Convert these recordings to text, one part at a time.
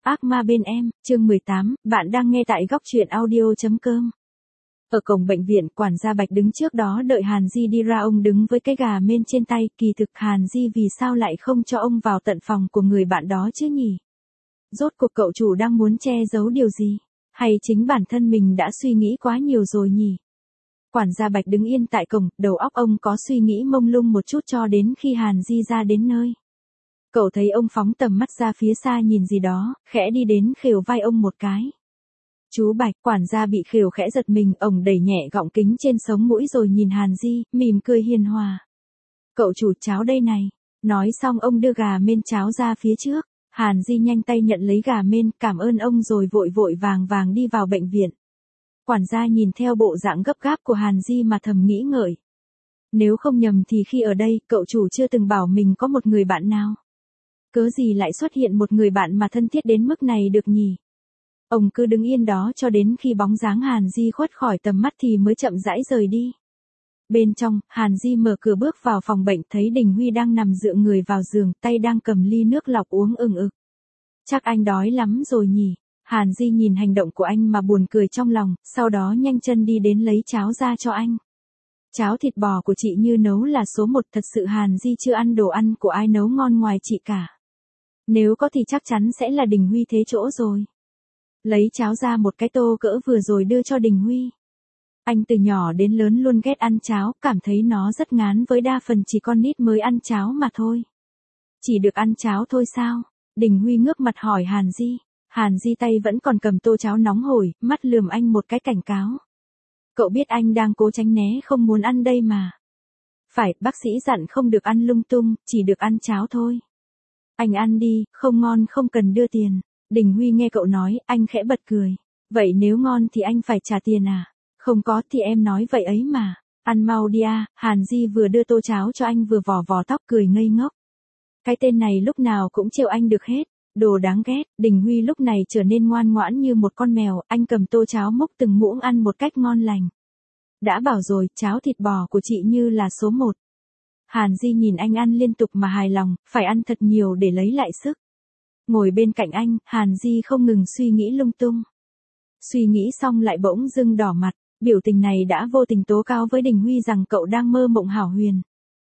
Ác ma bên em, chương 18, bạn đang nghe tại góc truyện audio.com. Ở cổng bệnh viện, quản gia Bạch đứng trước đó đợi Hàn Di đi ra. Ông đứng với cái gà mên trên tay. Kỳ thực Hàn Di vì sao lại không cho ông vào tận phòng của người bạn đó chứ nhỉ? Rốt cuộc cậu chủ đang muốn che giấu điều gì? Hay chính bản thân mình đã suy nghĩ quá nhiều rồi nhỉ? Quản gia Bạch đứng yên tại cổng, đầu óc ông có suy nghĩ mông lung một chút cho đến khi Hàn Di ra đến nơi. Cậu thấy ông phóng tầm mắt ra phía xa nhìn gì đó, khẽ đi đến khều vai ông một cái. Chú Bạch, quản gia bị khều khẽ giật mình, ông đẩy nhẹ gọng kính trên sống mũi rồi nhìn Hàn Di, mỉm cười hiền hòa. Cậu chủ, cháo đây này. Nói xong ông đưa gà mên cháo ra phía trước. Hàn Di nhanh tay nhận lấy gà mên, cảm ơn ông rồi vội vội vàng đi vào bệnh viện. Quản gia nhìn theo bộ dạng gấp gáp của Hàn Di mà thầm nghĩ ngợi. Nếu không nhầm thì khi ở đây, cậu chủ chưa từng bảo mình có một người bạn nào. Cớ gì lại xuất hiện một người bạn mà thân thiết đến mức này được nhỉ? Ông cứ đứng yên đó cho đến khi bóng dáng Hàn Di khuất khỏi tầm mắt thì mới chậm rãi rời đi. Bên trong, Hàn Di mở cửa bước vào phòng bệnh, thấy Đình Huy đang nằm dựa người vào giường, tay đang cầm ly nước lọc uống ừng ực. Chắc anh đói lắm rồi nhỉ? Hàn Di nhìn hành động của anh mà buồn cười trong lòng, sau đó nhanh chân đi đến lấy cháo ra cho anh. Cháo thịt bò của chị Như nấu là số 1, thật sự Hàn Di chưa ăn đồ ăn của ai nấu ngon ngoài chị cả. Nếu có thì chắc chắn sẽ là Đình Huy thế chỗ rồi. Lấy cháo ra một cái tô cỡ vừa rồi đưa cho Đình Huy. Anh từ nhỏ đến lớn luôn ghét ăn cháo, cảm thấy nó rất ngán với đa phần chỉ con nít mới ăn cháo mà thôi. Chỉ được ăn cháo thôi sao? Đình Huy ngước mặt hỏi Hàn Di. Hàn Di tay vẫn còn cầm tô cháo nóng hổi, mắt lườm anh một cái cảnh cáo. Cậu biết anh đang cố tránh né không muốn ăn đây mà. Phải, bác sĩ dặn không được ăn lung tung, chỉ được ăn cháo thôi. Anh ăn đi, không ngon không cần đưa tiền. Đình Huy nghe cậu nói, anh khẽ bật cười. Vậy nếu ngon thì anh phải trả tiền à? Không có thì em nói vậy ấy mà. Ăn mau đi à. Hàn Di vừa đưa tô cháo cho anh vừa vò vò tóc cười ngây ngốc. Cái tên này lúc nào cũng trêu anh được hết. Đồ đáng ghét. Đình Huy lúc này trở nên ngoan ngoãn như một con mèo, anh cầm tô cháo múc từng muỗng ăn một cách ngon lành. Đã bảo rồi, cháo thịt bò của chị Như là số 1. Hàn Di nhìn anh ăn liên tục mà hài lòng, phải ăn thật nhiều để lấy lại sức. Ngồi bên cạnh anh, Hàn Di không ngừng suy nghĩ lung tung. Suy nghĩ xong lại bỗng dưng đỏ mặt, biểu tình này đã vô tình tố cáo với Đình Huy rằng cậu đang mơ mộng hão huyền.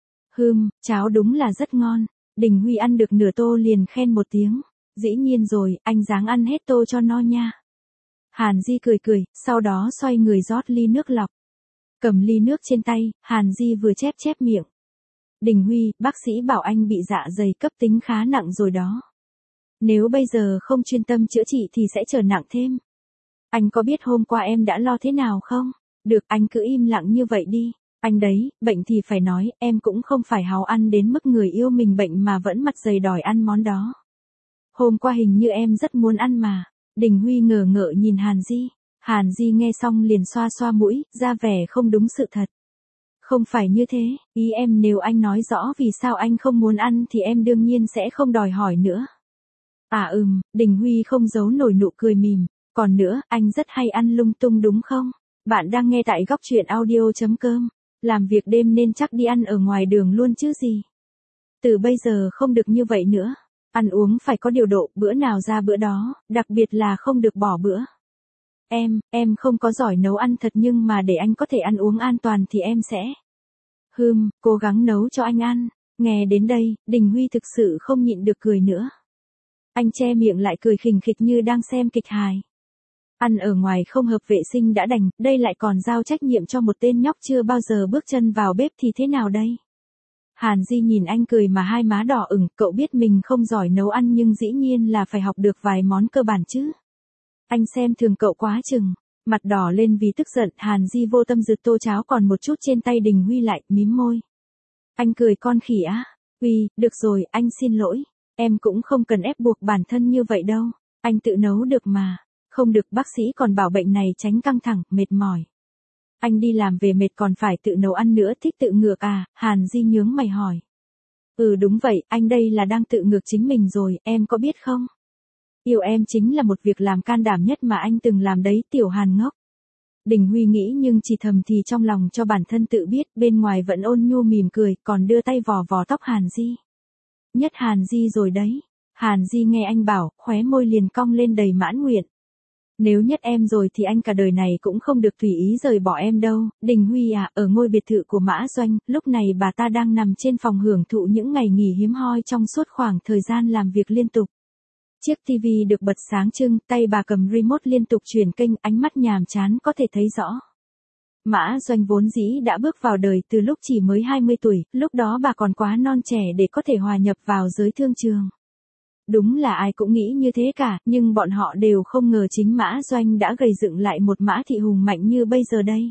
Cháo đúng là rất ngon. Đình Huy ăn được nửa tô liền khen một tiếng. Dĩ nhiên rồi, anh ráng ăn hết tô cho no nha. Hàn Di cười, sau đó xoay người rót ly nước lọc. Cầm ly nước trên tay, Hàn Di vừa chép miệng. Đình Huy, bác sĩ bảo anh bị dạ dày cấp tính khá nặng rồi đó. Nếu bây giờ không chuyên tâm chữa trị thì sẽ trở nặng thêm. Anh có biết hôm qua em đã lo thế nào không? Được, anh cứ im lặng như vậy đi. Anh đấy, bệnh thì phải nói, em cũng không phải háo ăn đến mức người yêu mình bệnh mà vẫn mặt dày đòi ăn món đó. Hôm qua hình như em rất muốn ăn mà. Đình Huy ngờ ngợ nhìn Hàn Di. Hàn Di nghe xong liền xoa mũi, ra vẻ không đúng sự thật. Không phải như thế, ý em nếu anh nói rõ vì sao anh không muốn ăn thì em đương nhiên sẽ không đòi hỏi nữa. Đình Huy không giấu nổi nụ cười mỉm. Còn nữa, anh rất hay ăn lung tung đúng không? Bạn đang nghe tại góc truyện audio.com. Làm việc đêm nên chắc đi ăn ở ngoài đường luôn chứ gì. Từ bây giờ không được như vậy nữa. Ăn uống phải có điều độ, bữa nào ra bữa đó, đặc biệt là không được bỏ bữa. Em không có giỏi nấu ăn thật nhưng mà để anh có thể ăn uống an toàn thì em sẽ. Cố gắng nấu cho anh ăn. Nghe đến đây, Đình Huy thực sự không nhịn được cười nữa. Anh che miệng lại cười khình khịch như đang xem kịch hài. Ăn ở ngoài không hợp vệ sinh đã đành, đây lại còn giao trách nhiệm cho một tên nhóc chưa bao giờ bước chân vào bếp thì thế nào đây? Hàn Di nhìn anh cười mà hai má đỏ ửng, cậu biết mình không giỏi nấu ăn nhưng dĩ nhiên là phải học được vài món cơ bản chứ. Anh xem thường cậu quá chừng. Mặt đỏ lên vì tức giận, Hàn Di vô tâm giật tô cháo còn một chút trên tay Đình Huy lại, mím môi. Anh cười con khỉ á. Được rồi, anh xin lỗi. Em cũng không cần ép buộc bản thân như vậy đâu. Anh tự nấu được mà. Không được, bác sĩ còn bảo bệnh này tránh căng thẳng, mệt mỏi. Anh đi làm về mệt còn phải tự nấu ăn nữa, thích tự ngược à? Hàn Di nhướng mày hỏi. Đúng vậy, anh đây là đang tự ngược chính mình rồi, em có biết không? Yêu em chính là một việc làm can đảm nhất mà anh từng làm đấy, tiểu Hàn ngốc. Đình Huy nghĩ nhưng chỉ thầm thì trong lòng cho bản thân tự biết, bên ngoài vẫn ôn nhu mỉm cười, còn đưa tay vò vò tóc Hàn Di. Nhất Hàn Di rồi đấy. Hàn Di nghe anh bảo, khóe môi liền cong lên đầy mãn nguyện. Nếu nhất em rồi thì anh cả đời này cũng không được tùy ý rời bỏ em đâu. Đình Huy à, ở ngôi biệt thự của Mã Doanh, lúc này bà ta đang nằm trên phòng hưởng thụ những ngày nghỉ hiếm hoi trong suốt khoảng thời gian làm việc liên tục. Chiếc tivi được bật sáng trưng, tay bà cầm remote liên tục chuyển kênh, ánh mắt nhàm chán có thể thấy rõ. Mã Doanh vốn dĩ đã bước vào đời từ lúc chỉ mới 20 tuổi, lúc đó bà còn quá non trẻ để có thể hòa nhập vào giới thương trường. Đúng là ai cũng nghĩ như thế cả, nhưng bọn họ đều không ngờ chính Mã Doanh đã gầy dựng lại một Mã Thị hùng mạnh như bây giờ đây.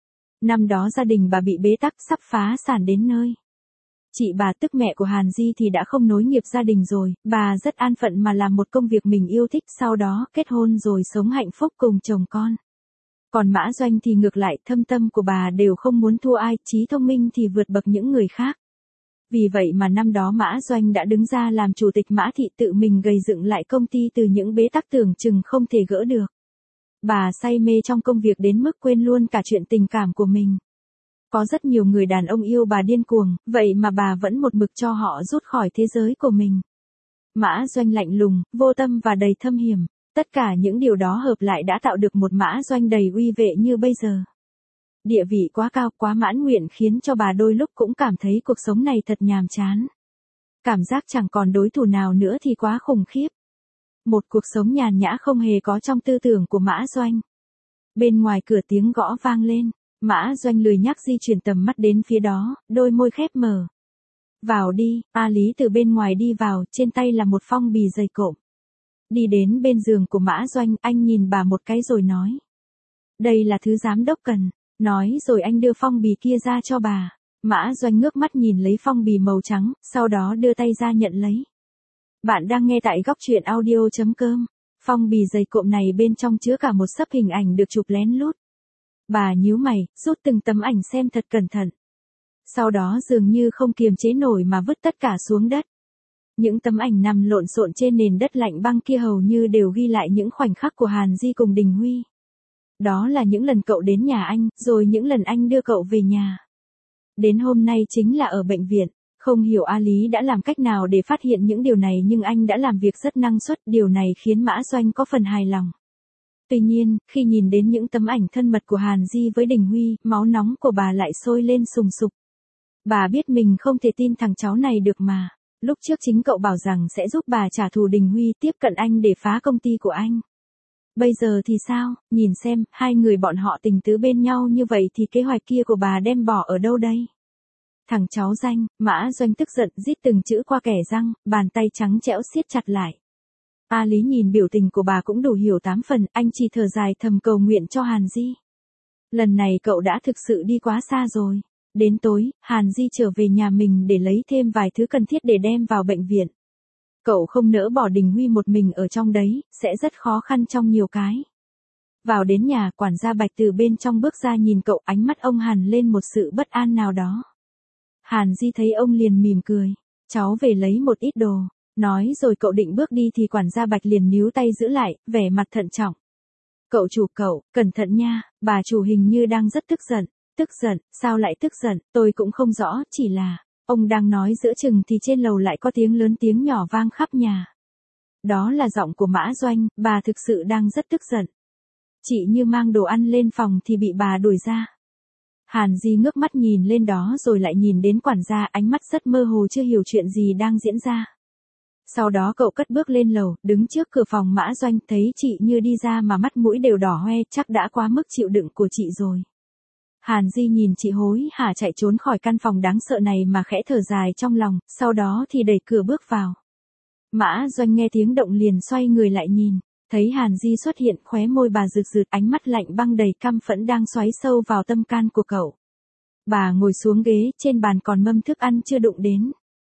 Năm đó gia đình bà bị bế tắc sắp phá sản đến nơi. Chị bà tức mẹ của Hàn Di thì đã không nối nghiệp gia đình rồi, bà rất an phận mà làm một công việc mình yêu thích, sau đó kết hôn rồi sống hạnh phúc cùng chồng con. Còn Mã Doanh thì ngược lại, thâm tâm của bà đều không muốn thua ai, trí thông minh thì vượt bậc những người khác. Vì vậy mà năm đó Mã Doanh đã đứng ra làm chủ tịch Mã Thị, tự mình gầy dựng lại công ty từ những bế tắc tưởng chừng không thể gỡ được. Bà say mê trong công việc đến mức quên luôn cả chuyện tình cảm của mình. Có rất nhiều người đàn ông yêu bà điên cuồng, vậy mà bà vẫn một mực cho họ rút khỏi thế giới của mình. Mã Doanh lạnh lùng, vô tâm và đầy thâm hiểm. Tất cả những điều đó hợp lại đã tạo được một Mã Doanh đầy uy vệ như bây giờ. Địa vị quá cao, quá mãn nguyện khiến cho bà đôi lúc cũng cảm thấy cuộc sống này thật nhàm chán. Cảm giác chẳng còn đối thủ nào nữa thì quá khủng khiếp. Một cuộc sống nhàn nhã không hề có trong tư tưởng của Mã Doanh. Bên ngoài cửa tiếng gõ vang lên, Mã Doanh lười nhác di chuyển tầm mắt đến phía đó, đôi môi khép mở. Vào đi, A Lý từ bên ngoài đi vào, trên tay là một phong bì dày cộm. Đi đến bên giường của Mã Doanh, anh nhìn bà một cái rồi nói. Đây là thứ giám đốc cần. Nói rồi anh đưa phong bì kia ra cho bà. Mã Doanh ngước mắt nhìn lấy phong bì màu trắng, sau đó đưa tay ra nhận lấy. Bạn đang nghe tại góc truyện audio.com. Phong bì dày cộm này bên trong chứa cả một xấp hình ảnh được chụp lén lút. Bà nhíu mày, rút từng tấm ảnh xem thật cẩn thận. Sau đó dường như không kiềm chế nổi mà vứt tất cả xuống đất. Những tấm ảnh nằm lộn xộn trên nền đất lạnh băng kia hầu như đều ghi lại những khoảnh khắc của Hàn Di cùng Đình Huy. Đó là những lần cậu đến nhà anh, rồi những lần anh đưa cậu về nhà. Đến hôm nay chính là ở bệnh viện. Không hiểu A Lý đã làm cách nào để phát hiện những điều này, nhưng anh đã làm việc rất năng suất, điều này khiến Mã Doanh có phần hài lòng. Tuy nhiên, khi nhìn đến những tấm ảnh thân mật của Hàn Di với Đình Huy, máu nóng của bà lại sôi lên sùng sục. Bà biết mình không thể tin thằng cháu này được mà. Lúc trước chính cậu bảo rằng sẽ giúp bà trả thù Đình Huy, tiếp cận anh để phá công ty của anh. Bây giờ thì sao, nhìn xem, hai người bọn họ tình tứ bên nhau như vậy thì kế hoạch kia của bà đem bỏ ở đâu đây? Thằng cháu danh, Mã Doanh tức giận rít từng chữ qua kẻ răng, bàn tay trắng trẻo siết chặt lại. A Lý nhìn biểu tình của bà cũng đủ hiểu 8 phần, anh chỉ thở dài thầm cầu nguyện cho Hàn Di. Lần này cậu đã thực sự đi quá xa rồi. Đến tối, Hàn Di trở về nhà mình để lấy thêm vài thứ cần thiết để đem vào bệnh viện. Cậu không nỡ bỏ Đình Huy một mình ở trong đấy, sẽ rất khó khăn trong nhiều cái. Vào đến nhà, quản gia Bạch từ bên trong bước ra nhìn cậu, ánh mắt ông Hàn lên một sự bất an nào đó. Hàn Di thấy ông liền mỉm cười. Cháu về lấy một ít đồ. Nói rồi cậu định bước đi thì quản gia Bạch liền níu tay giữ lại, vẻ mặt thận trọng. Cậu chủ cậu, cẩn thận nha, bà chủ hình như đang rất tức giận. Tức giận, sao lại tức giận, tôi cũng không rõ, chỉ là... Ông đang nói giữa chừng thì trên lầu lại có tiếng lớn tiếng nhỏ vang khắp nhà. Đó là giọng của Mã Doanh, bà thực sự đang rất tức giận. Chị như mang đồ ăn lên phòng thì bị bà đuổi ra. Hàn Di ngước mắt nhìn lên đó rồi lại nhìn đến quản gia, ánh mắt rất mơ hồ chưa hiểu chuyện gì đang diễn ra. Sau đó cậu cất bước lên lầu, đứng trước cửa phòng Mã Doanh, thấy chị như đi ra mà mắt mũi đều đỏ hoe, chắc đã quá mức chịu đựng của chị rồi. Hàn Di nhìn chị hối hả chạy trốn khỏi căn phòng đáng sợ này mà khẽ thở dài trong lòng, sau đó thì đẩy cửa bước vào. Mã Doanh nghe tiếng động liền xoay người lại nhìn, thấy Hàn Di xuất hiện, khóe môi bà rực rực, ánh mắt lạnh băng đầy căm phẫn đang xoáy sâu vào tâm can của cậu. Bà ngồi xuống ghế, trên bàn còn mâm thức ăn chưa đụng đến.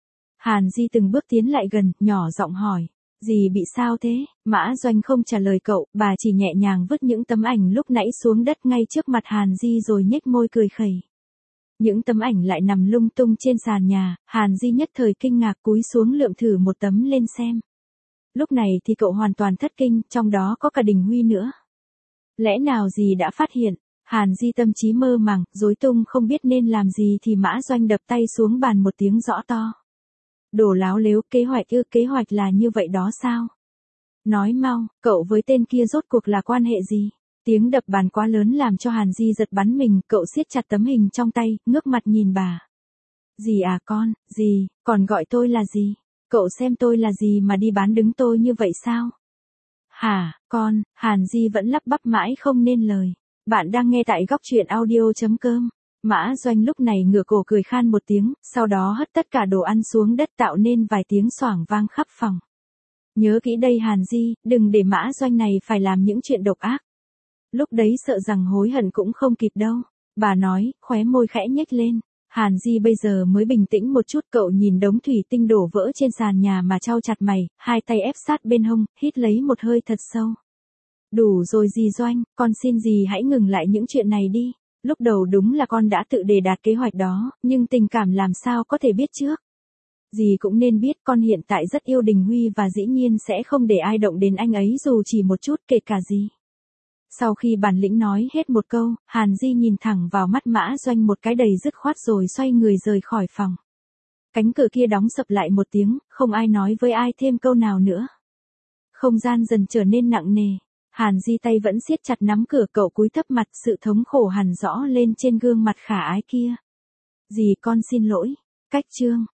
Hàn Di từng bước tiến lại gần, nhỏ giọng hỏi. Dì bị sao thế? Mã Doanh không trả lời cậu, bà chỉ nhẹ nhàng vứt những tấm ảnh lúc nãy xuống đất ngay trước mặt Hàn Di rồi nhếch môi cười khẩy. Những tấm ảnh lại nằm lung tung trên sàn nhà, Hàn Di nhất thời kinh ngạc cúi xuống lượm thử một tấm lên xem. Lúc này thì cậu hoàn toàn thất kinh, trong đó có cả Đình Huy nữa. Lẽ nào dì đã phát hiện? Hàn Di tâm trí mơ màng, rối tung không biết nên làm gì thì Mã Doanh đập tay xuống bàn một tiếng rõ to. Đồ láo lếu, kế hoạch là như vậy đó sao? Nói mau, cậu với tên kia rốt cuộc là quan hệ gì? Tiếng đập bàn quá lớn làm cho Hàn Di giật bắn mình, cậu siết chặt tấm hình trong tay, ngước mặt nhìn bà. Gì à con, gì, còn gọi tôi là gì? Cậu xem tôi là gì mà đi bán đứng tôi như vậy sao? Hả, con, Hàn Di vẫn lắp bắp mãi không nên lời. Bạn đang nghe tại góc truyện audio.com. Mã Doanh lúc này ngửa cổ cười khan một tiếng, sau đó hất tất cả đồ ăn xuống đất tạo nên vài tiếng xoảng vang khắp phòng. Nhớ kỹ đây Hàn Di, đừng để Mã Doanh này phải làm những chuyện độc ác. Lúc đấy sợ rằng hối hận cũng không kịp đâu. Bà nói, khóe môi khẽ nhếch lên. Hàn Di bây giờ mới bình tĩnh một chút, cậu nhìn đống thủy tinh đổ vỡ trên sàn nhà mà chau chặt mày, hai tay ép sát bên hông, hít lấy một hơi thật sâu. Đủ rồi dì Doanh, con xin dì hãy ngừng lại những chuyện này đi. Lúc đầu đúng là con đã tự đề đạt kế hoạch đó, nhưng tình cảm làm sao có thể biết trước. Dì cũng nên biết con hiện tại rất yêu Đình Huy và dĩ nhiên sẽ không để ai động đến anh ấy dù chỉ một chút, kể cả dì. Sau khi bản lĩnh nói hết một câu, Hàn Di nhìn thẳng vào mắt Mã Doanh một cái đầy dứt khoát rồi xoay người rời khỏi phòng. Cánh cửa kia đóng sập lại một tiếng, không ai nói với ai thêm câu nào nữa. Không gian dần trở nên nặng nề. Hàn Di tay vẫn siết chặt nắm cửa, cậu cúi thấp mặt, sự thống khổ hằn rõ lên trên gương mặt khả ái kia. Dì con xin lỗi. Cách chương